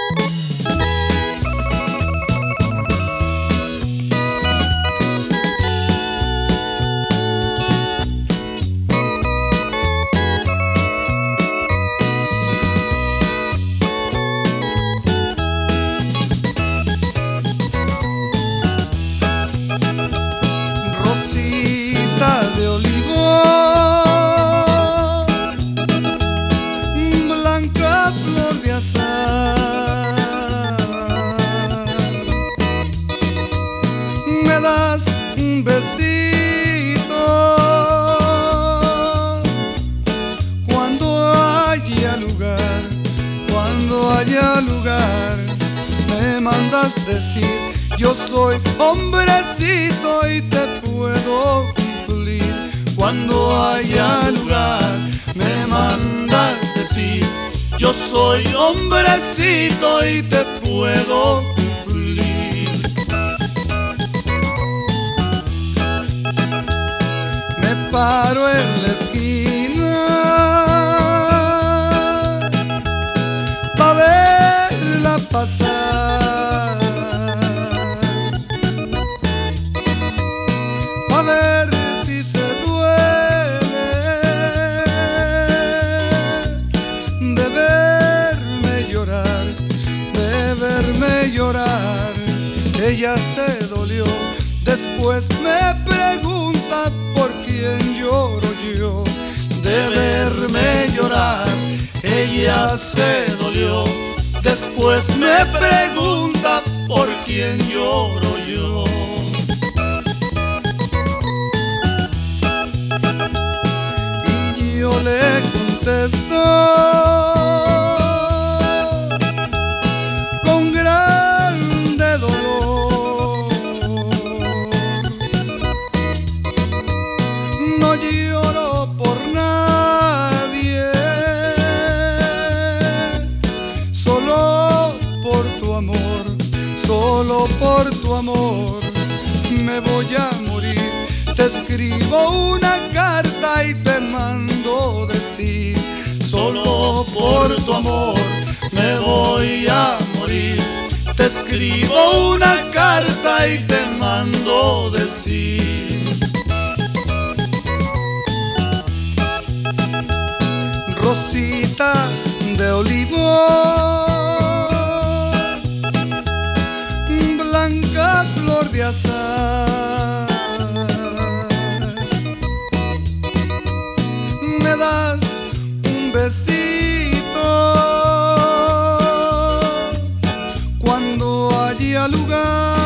Rosita de olivo, blanca flor de azahar, me das un besito cuando haya lugar, cuando haya lugar, me mandas decir: yo soy hombrecito y te puedo cumplir. Cuando haya lugar, me mandas decir: yo soy hombrecito y te puedo cumplir. Me paro en la esquina pa' verla pasar, a ver si se duele de verme llorar, de verme llorar. Ella se dolió, después me pregunta por quién lloro yo. De verme llorar, ella se dolió, después me pregunta por quién lloro yo. Yo le contesto con grande dolor: no lloro por nadie, solo por tu amor, solo por tu amor me voy a morir. Te escribo una carta y te mando decir: solo por tu amor me voy a morir. Te escribo una carta y te mando decir. Rosita de olivo, blanca flor de azahar, me das un besito cuando haya lugar,